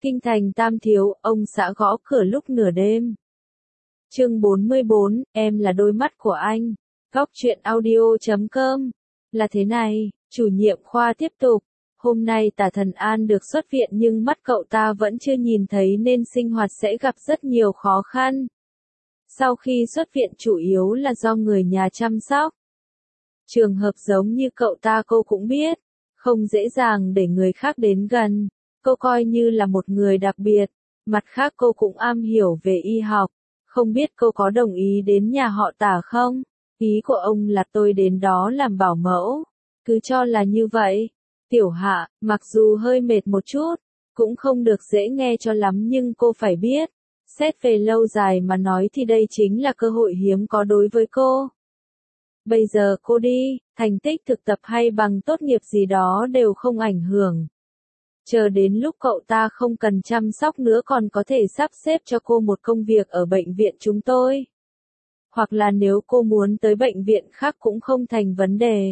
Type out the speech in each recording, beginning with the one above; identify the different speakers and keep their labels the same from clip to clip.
Speaker 1: Kinh thành Tam Thiếu, ông xã gõ cửa lúc nửa đêm. Chương 44, em là đôi mắt của anh. Góc truyện audio.com. Là thế này, chủ nhiệm khoa tiếp tục. Hôm nay Tả Thần An được xuất viện nhưng mắt cậu ta vẫn chưa nhìn thấy nên sinh hoạt sẽ gặp rất nhiều khó khăn. Sau khi xuất viện chủ yếu là do người nhà chăm sóc. Trường hợp giống như cậu ta cô cũng biết, không dễ dàng để người khác đến gần. Cô coi như là một người đặc biệt, mặt khác cô cũng am hiểu về y học. Không biết cô có đồng ý đến nhà họ Tả không? Ý của ông là tôi đến đó làm bảo mẫu. Cứ cho là như vậy. Tiểu Hạ, mặc dù hơi mệt một chút, cũng không được dễ nghe cho lắm nhưng cô phải biết. Xét về lâu dài mà nói thì đây chính là cơ hội hiếm có đối với cô. Bây giờ cô đi, thành tích thực tập hay bằng tốt nghiệp gì đó đều không ảnh hưởng. Chờ đến lúc cậu ta không cần chăm sóc nữa còn có thể sắp xếp cho cô một công việc ở bệnh viện chúng tôi. Hoặc là nếu cô muốn tới bệnh viện khác cũng không thành vấn đề.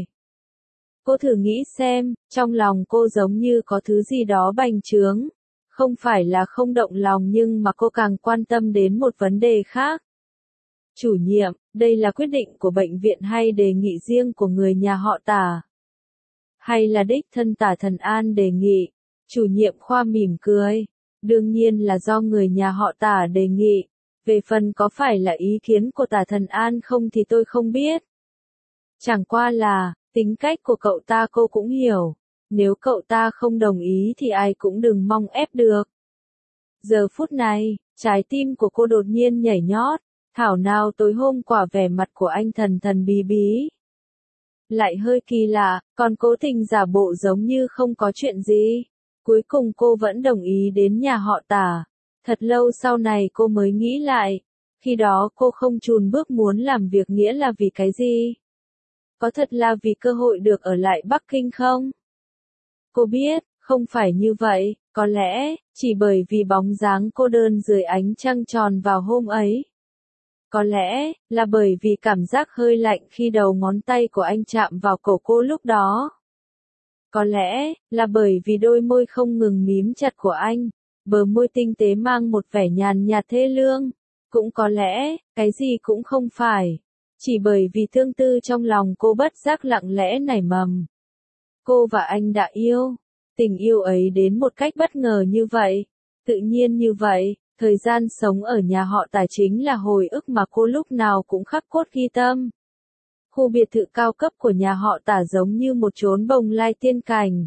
Speaker 1: Cô thử nghĩ xem, trong lòng cô giống như có thứ gì đó bành trướng. Không phải là không động lòng nhưng mà cô càng quan tâm đến một vấn đề khác. Chủ nhiệm, đây là quyết định của bệnh viện hay đề nghị riêng của người nhà họ Tả? Hay là đích thân Tả Thần An đề nghị? Chủ nhiệm khoa mỉm cười. Đương nhiên là do người nhà họ Tả đề nghị. Về phần có phải là ý kiến của Tả Thần An không thì tôi không biết. Chẳng qua là, tính cách của cậu ta cô cũng hiểu. Nếu cậu ta không đồng ý thì ai cũng đừng mong ép được. Giờ phút này, trái tim của cô đột nhiên nhảy nhót. Thảo nào tối hôm qua vẻ mặt của anh thần thần bí bí. Lại hơi kỳ lạ, còn cố tình giả bộ giống như không có chuyện gì. Cuối cùng cô vẫn đồng ý đến nhà họ Tả. Thật lâu sau này cô mới nghĩ lại. Khi đó cô không chùn bước muốn làm việc nghĩa là vì cái gì? Có thật là vì cơ hội được ở lại Bắc Kinh không? Cô biết, không phải như vậy, có lẽ, chỉ bởi vì bóng dáng cô đơn dưới ánh trăng tròn vào hôm ấy. Có lẽ, là bởi vì cảm giác hơi lạnh khi đầu ngón tay của anh chạm vào cổ cô lúc đó. Có lẽ, là bởi vì đôi môi không ngừng mím chặt của anh, bờ môi tinh tế mang một vẻ nhàn nhạt thê lương. Cũng có lẽ, cái gì cũng không phải. Chỉ bởi vì thương tư trong lòng cô bất giác lặng lẽ nảy mầm. Cô và anh đã yêu. Tình yêu ấy đến một cách bất ngờ như vậy. Tự nhiên như vậy, thời gian sống ở nhà họ Tả chính là hồi ức mà cô lúc nào cũng khắc cốt ghi tâm. Khu biệt thự cao cấp của nhà họ Tả giống như một chốn bồng lai tiên cảnh.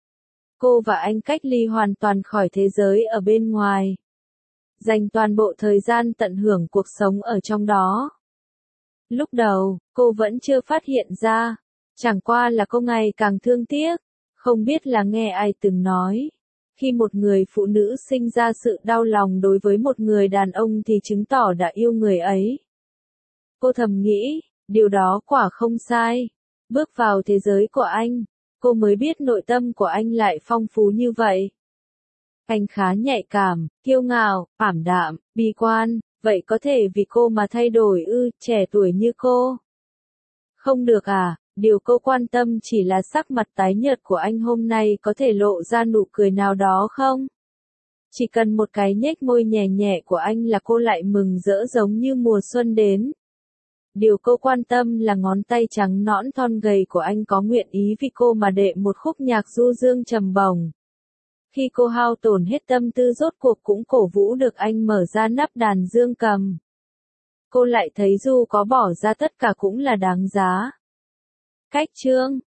Speaker 1: Cô và anh cách ly hoàn toàn khỏi thế giới ở bên ngoài. Dành toàn bộ thời gian tận hưởng cuộc sống ở trong đó. Lúc đầu, cô vẫn chưa phát hiện ra. Chẳng qua là cô ngày càng thương tiếc. Không biết là nghe ai từng nói. Khi một người phụ nữ sinh ra sự đau lòng đối với một người đàn ông thì chứng tỏ đã yêu người ấy. Cô thầm nghĩ, điều đó quả không sai. Bước vào thế giới của anh, cô mới biết nội tâm của anh lại phong phú như vậy. Anh khá nhạy cảm, kiêu ngạo, ảm đạm, bi quan, vậy có thể vì cô mà thay đổi ư, trẻ tuổi như cô? Không được à, điều cô quan tâm chỉ là sắc mặt tái nhợt của anh hôm nay có thể lộ ra nụ cười nào đó không? Chỉ cần một cái nhếch môi nhẹ nhẹ của anh là cô lại mừng rỡ giống như mùa xuân đến. Điều cô quan tâm là ngón tay trắng nõn thon gầy của anh có nguyện ý vì cô mà đệm một khúc nhạc du dương trầm bổng. Khi cô hao tổn hết tâm tư rốt cuộc cũng cổ vũ được anh mở ra nắp đàn dương cầm. Cô lại thấy dù có bỏ ra tất cả cũng là đáng giá. Cách chương,